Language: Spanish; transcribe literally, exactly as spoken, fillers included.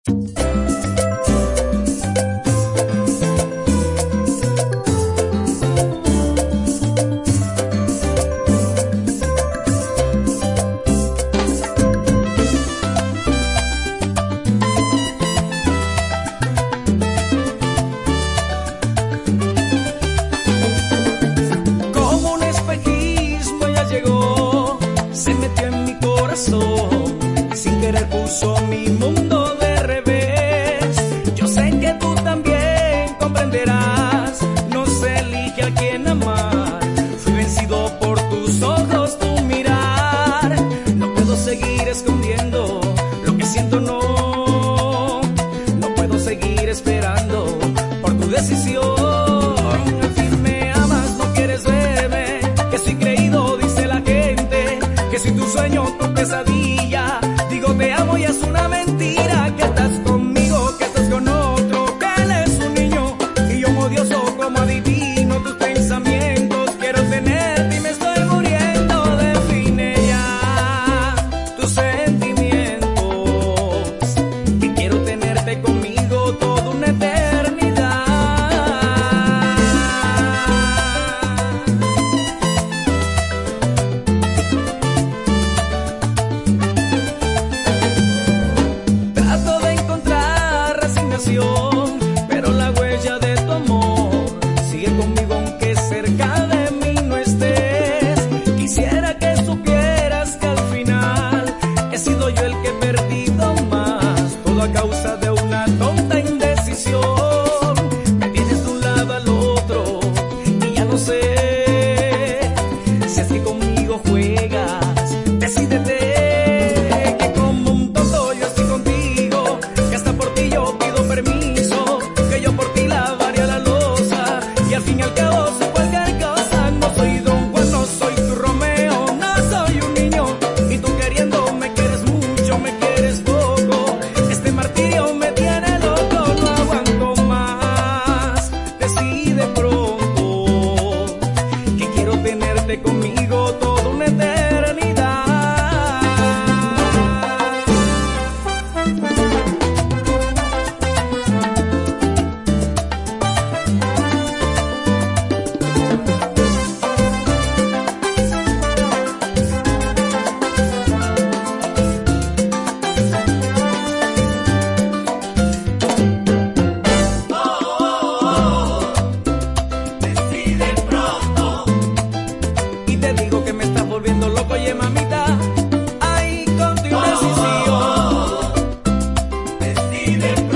Sin querer puso mi mundo de revés. Yo sé que tú también comprenderás. No se elige a quien amar. Fui vencido por tus ojos, tu mirar. No puedo seguir escondiendo lo que siento, no. No puedo seguir esperando por tu decisión. Al fin me amas, no quieres verme. Que soy creído, dice la gente. Que soy tu sueño, tu pesadilla. Digo te amo y es una mentira. Que estás conmigo, que estás con otro. Que él es un niño y yo odioso como adivino tus pensamientos. Quiero tenerte y me estoy muriendo. Define ya tus sentimientos. Que quiero tenerte conmigo toda una eternidad. Pero la huella de tu amor sigue conmigo aunque cerca de mí no estés. Quisiera que supieras que al final he sido yo el que he perdido más, todo a causa de una tonta indecisión. Me tienes de un lado al otro y ya no sé si es que conmigo juegas. Decídete. Conmigo toda una eternidad. Oh, oh, oh. Decide pronto. Y te digo que me estás volviendo loco, oye mamita. Ay, con tu indecisión. Decide